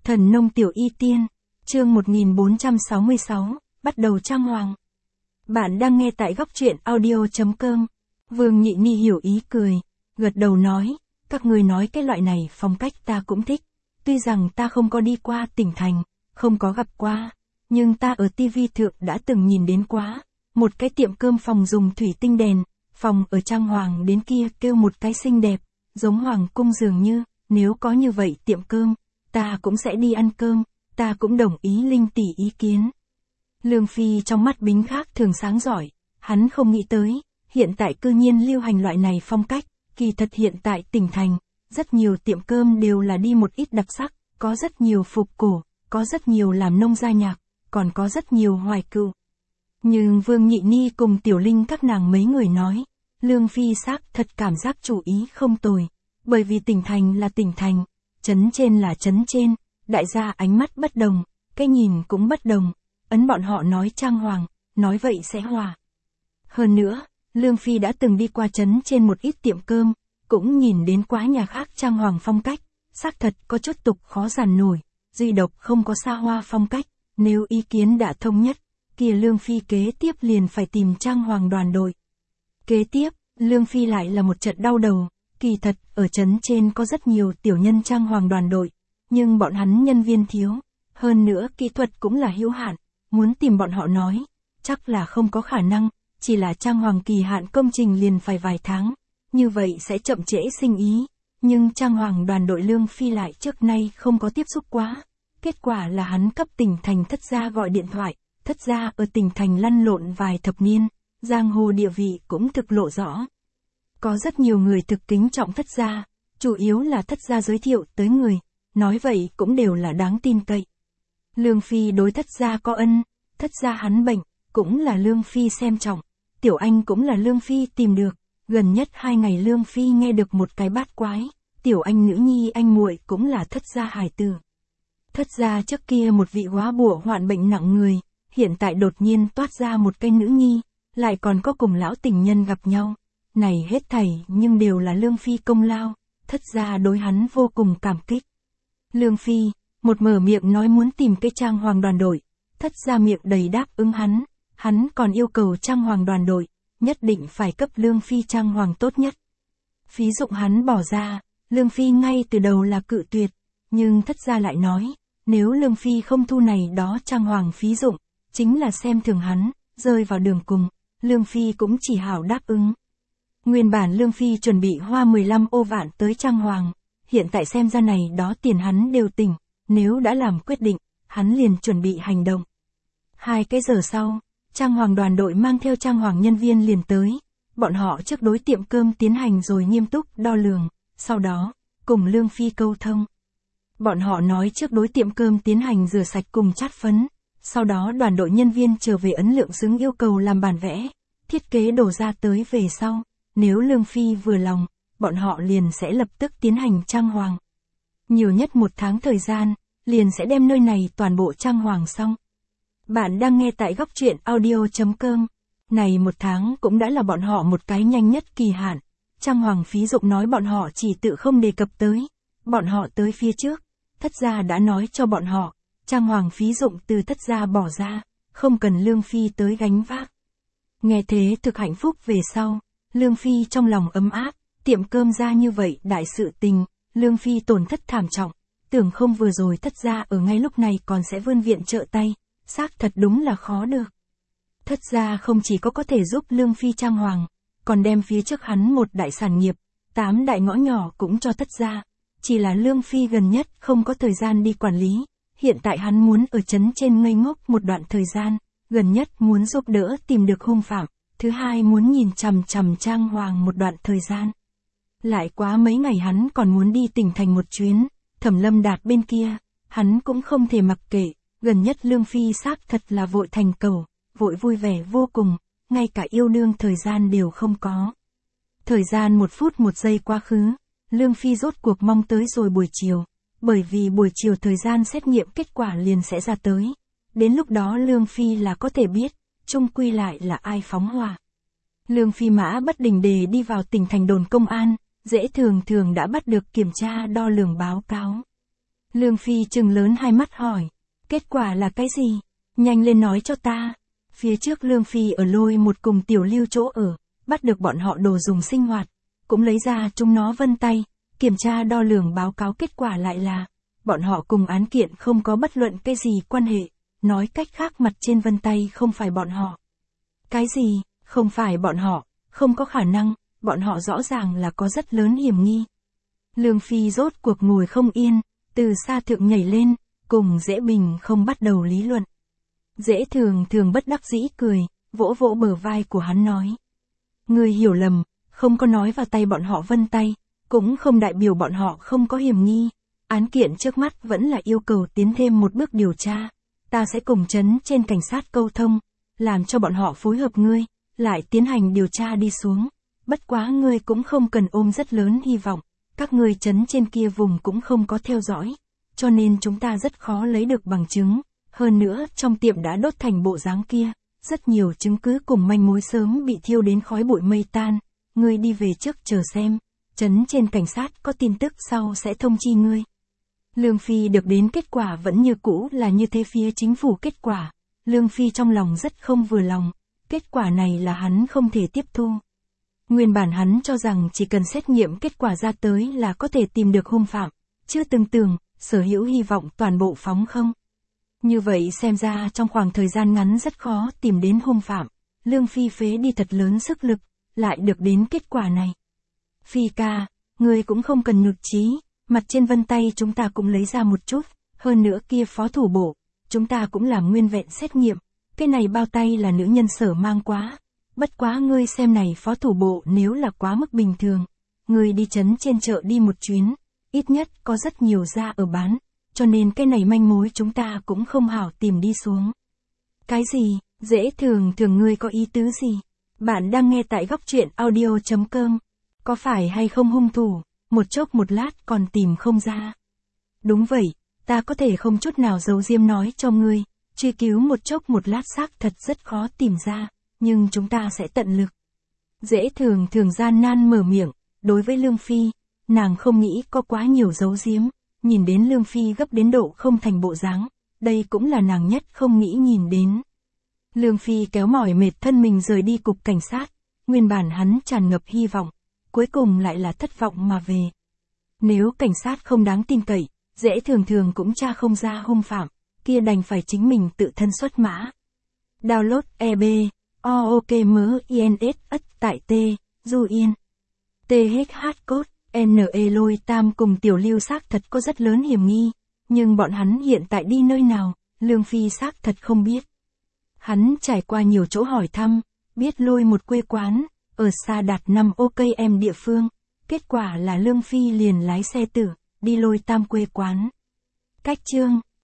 Thần nông tiểu y tiên, chương 1466, bắt đầu trang hoàng. Bạn đang nghe tại góc truyện audio.com. Vương Nhị Ni hiểu ý cười, gật đầu nói, các người nói cái loại này phong cách ta cũng thích. Tuy rằng ta không có đi qua tỉnh thành, không có gặp qua, nhưng ta ở TV thượng đã từng nhìn đến quá. Một cái tiệm cơm phòng dùng thủy tinh đèn, phòng ở trang hoàng đến kia kêu một cái xinh đẹp, giống hoàng cung dường như, nếu có như vậy tiệm cơm, ta cũng sẽ đi ăn cơm, ta cũng đồng ý Linh tỷ ý kiến. Lương Phi trong mắt Bính khác thường sáng giỏi, hắn không nghĩ tới, hiện tại cư nhiên lưu hành loại này phong cách, kỳ thật hiện tại tỉnh thành, rất nhiều tiệm cơm đều là đi một ít đặc sắc, có rất nhiều phục cổ, có rất nhiều làm nông gia nhạc, còn có rất nhiều hoài cựu. Nhưng Vương Nhị Ni cùng Tiểu Linh các nàng mấy người nói, Lương Phi xác thật cảm giác chủ ý không tồi, bởi vì tỉnh thành là tỉnh thành, trấn trên là trấn trên, đại gia ánh mắt bất đồng, cái nhìn cũng bất đồng, ấn bọn họ nói trang hoàng, nói vậy sẽ hòa. Hơn nữa, Lương Phi đã từng đi qua trấn trên một ít tiệm cơm, cũng nhìn đến quá nhà khác trang hoàng phong cách, xác thật có chút tục khó giản nổi, duy độc không có xa hoa phong cách, nếu ý kiến đã thống nhất, kia Lương Phi kế tiếp liền phải tìm trang hoàng đoàn đội. Kế tiếp, Lương Phi lại là một trận đau đầu, kỳ thật, ở trấn trên có rất nhiều tiểu nhân trang hoàng đoàn đội, nhưng bọn hắn nhân viên thiếu, hơn nữa kỹ thuật cũng là hữu hạn, muốn tìm bọn họ nói, chắc là không có khả năng, chỉ là trang hoàng kỳ hạn công trình liền phải vài tháng, như vậy sẽ chậm trễ sinh ý, nhưng trang hoàng đoàn đội Lương Phi lại trước nay không có tiếp xúc quá, kết quả là hắn cấp tỉnh thành Thất Gia gọi điện thoại, Thất Gia ở tỉnh thành lăn lộn vài thập niên, giang hồ địa vị cũng thực lộ rõ. Có rất nhiều người thực kính trọng Thất Gia, chủ yếu là Thất Gia giới thiệu tới người, nói vậy cũng đều là đáng tin cậy. Lương Phi đối Thất Gia có ân, Thất Gia hắn bệnh, cũng là Lương Phi xem trọng, Tiểu Anh cũng là Lương Phi tìm được, gần nhất 2 ngày Lương Phi nghe được một cái bát quái, Tiểu Anh nữ nhi anh muội cũng là Thất Gia hài tử. Thất Gia trước kia một vị góa bụa hoạn bệnh nặng người, hiện tại đột nhiên toát ra một cái nữ nhi, lại còn có cùng lão tình nhân gặp nhau. Này hết thảy nhưng đều là Lương Phi công lao, Thất Gia đối hắn vô cùng cảm kích. Lương Phi, một mở miệng nói muốn tìm cái trang hoàng đoàn đội, Thất Gia miệng đầy đáp ứng hắn còn yêu cầu trang hoàng đoàn đội, nhất định phải cấp Lương Phi trang hoàng tốt nhất. Phí dụng hắn bỏ ra, Lương Phi ngay từ đầu là cự tuyệt, nhưng Thất Gia lại nói, nếu Lương Phi không thu này đó trang hoàng phí dụng, chính là xem thường hắn, rơi vào đường cùng, Lương Phi cũng chỉ hảo đáp ứng. Nguyên bản Lương Phi chuẩn bị hoa 15 ô vạn tới trang hoàng, hiện tại xem ra này đó tiền hắn đều tỉnh, nếu đã làm quyết định, hắn liền chuẩn bị hành động. 2 cái giờ sau, trang hoàng đoàn đội mang theo trang hoàng nhân viên liền tới, bọn họ trước đối tiệm cơm tiến hành rồi nghiêm túc đo lường, sau đó, cùng Lương Phi câu thông. Bọn họ nói trước đối tiệm cơm tiến hành rửa sạch cùng chát phấn, sau đó đoàn đội nhân viên trở về ấn lượng xứng yêu cầu làm bản vẽ, thiết kế đổ ra tới về sau. Nếu Lương Phi vừa lòng, bọn họ liền sẽ lập tức tiến hành trang hoàng. Nhiều nhất 1 tháng thời gian, liền sẽ đem nơi này toàn bộ trang hoàng xong. Bạn đang nghe tại góc truyện audio.com. Này 1 tháng cũng đã là bọn họ một cái nhanh nhất kỳ hạn. Trang hoàng phí dụng nói bọn họ chỉ tự không đề cập tới. Bọn họ tới phía trước, Thất Gia đã nói cho bọn họ, trang hoàng phí dụng từ Thất Gia bỏ ra, không cần Lương Phi tới gánh vác. Nghe thế thực hạnh phúc về sau. Lương Phi trong lòng ấm áp, tiệm cơm ra như vậy đại sự tình, Lương Phi tổn thất thảm trọng, tưởng không vừa rồi Thất Gia ở ngay lúc này còn sẽ vươn viện trợ tay, xác thật đúng là khó được. Thất Gia không chỉ có thể giúp Lương Phi trang hoàng, còn đem phía trước hắn một đại sản nghiệp, 8 đại ngõ nhỏ cũng cho Thất Gia, chỉ là Lương Phi gần nhất không có thời gian đi quản lý, hiện tại hắn muốn ở trấn trên ngây ngốc một đoạn thời gian, gần nhất muốn giúp đỡ tìm được hung phạm. Thứ hai muốn nhìn chằm chằm trang hoàng một đoạn thời gian. Lại quá mấy ngày hắn còn muốn đi tỉnh thành một chuyến, Thẩm Lâm Đạt bên kia, hắn cũng không thể mặc kệ, gần nhất Lương Phi xác thật là vội thành cầu, vội vui vẻ vô cùng, ngay cả yêu đương thời gian đều không có. Thời gian 1 phút 1 giây quá khứ, Lương Phi rốt cuộc mong tới rồi buổi chiều, bởi vì buổi chiều thời gian xét nghiệm kết quả liền sẽ ra tới. Đến lúc đó Lương Phi là có thể biết, chung quy lại là ai phóng hỏa. Lương Phi mã bất đình đề đi vào tỉnh thành đồn công an, dễ thường đã bắt được kiểm tra đo lường báo cáo. Lương Phi trừng lớn hai mắt hỏi. Kết quả là cái gì? Nhanh lên nói cho ta. Phía trước Lương Phi ở Lôi một cùng Tiểu Lưu chỗ ở, bắt được bọn họ đồ dùng sinh hoạt, cũng lấy ra chúng nó vân tay, kiểm tra đo lường báo cáo kết quả lại là, bọn họ cùng án kiện không có bất luận cái gì quan hệ, nói cách khác mặt trên vân tay không phải bọn họ. Cái gì, không phải bọn họ, không có khả năng, bọn họ rõ ràng là có rất lớn hiểm nghi. Lương Phi rốt cuộc ngồi không yên, từ xa thượng nhảy lên, cùng Dễ Bình không bắt đầu lý luận. Dễ Thường Thường bất đắc dĩ cười, vỗ vỗ bờ vai của hắn nói. Ngươi hiểu lầm, không có nói vào tay bọn họ vân tay, cũng không đại biểu bọn họ không có hiểm nghi. Án kiện trước mắt vẫn là yêu cầu tiến thêm một bước điều tra. Ta sẽ cùng trấn trên cảnh sát câu thông, làm cho bọn họ phối hợp ngươi, lại tiến hành điều tra đi xuống. Bất quá ngươi cũng không cần ôm rất lớn hy vọng, các ngươi trấn trên kia vùng cũng không có theo dõi, cho nên chúng ta rất khó lấy được bằng chứng. Hơn nữa, trong tiệm đã đốt thành bộ dáng kia, rất nhiều chứng cứ cùng manh mối sớm bị thiêu đến khói bụi mây tan. Ngươi đi về trước chờ xem, trấn trên cảnh sát có tin tức sau sẽ thông chi ngươi. Lương Phi được đến kết quả vẫn như cũ là như thế phía chính phủ kết quả. Lương Phi trong lòng rất không vừa lòng, kết quả này là hắn không thể tiếp thu. Nguyên bản hắn cho rằng chỉ cần xét nghiệm kết quả ra tới là có thể tìm được hung phạm, chưa từng tưởng, sở hữu hy vọng toàn bộ phóng không. Như vậy xem ra trong khoảng thời gian ngắn rất khó tìm đến hung phạm, Lương Phi phế đi thật lớn sức lực, lại được đến kết quả này. Phi ca, người cũng không cần nhụt chí, mặt trên vân tay chúng ta cũng lấy ra một chút, hơn nữa kia phó thủ bộ, chúng ta cũng làm nguyên vẹn xét nghiệm, cái này bao tay là nữ nhân Sở mang quá. Bất quá ngươi xem này phó thủ bộ nếu là quá mức bình thường, ngươi đi trấn trên chợ đi một chuyến, ít nhất có rất nhiều da ở bán, cho nên cái này manh mối chúng ta cũng không hảo tìm đi xuống. Cái gì, Dễ Thường Thường ngươi có ý tứ gì? Bạn đang nghe tại góc truyện audio.com, có phải hay không hung thủ, một chốc một lát còn tìm không ra. Đúng vậy, ta có thể không chút nào giấu diếm nói cho ngươi, truy cứu một chốc một lát xác thật rất khó tìm ra. Nhưng chúng ta sẽ tận lực. Dễ Thường Thường gian nan mở miệng, đối với Lương Phi, nàng không nghĩ có quá nhiều giấu giếm, nhìn đến Lương Phi gấp đến độ không thành bộ dáng, đây cũng là nàng nhất không nghĩ nhìn đến. Lương Phi kéo mỏi mệt thân mình rời đi cục cảnh sát, nguyên bản hắn tràn ngập hy vọng, cuối cùng lại là thất vọng mà về. Nếu cảnh sát không đáng tin cậy, Dễ Thường Thường cũng tra không ra hung phạm, kia đành phải chính mình tự thân xuất mã. Download EB OOKMINS ất tại T, Du Yên. THH code, NE Lôi Tam cùng Tiểu Lưu xác thật có rất lớn hiểm nghi, nhưng bọn hắn hiện tại đi nơi nào, Lương Phi xác thật không biết. Hắn trải qua nhiều chỗ hỏi thăm, biết Lôi một quê quán, ở xa đạt 5 OKM địa phương, kết quả là Lương Phi liền lái xe tử, đi Lôi Tam quê quán. Cách chương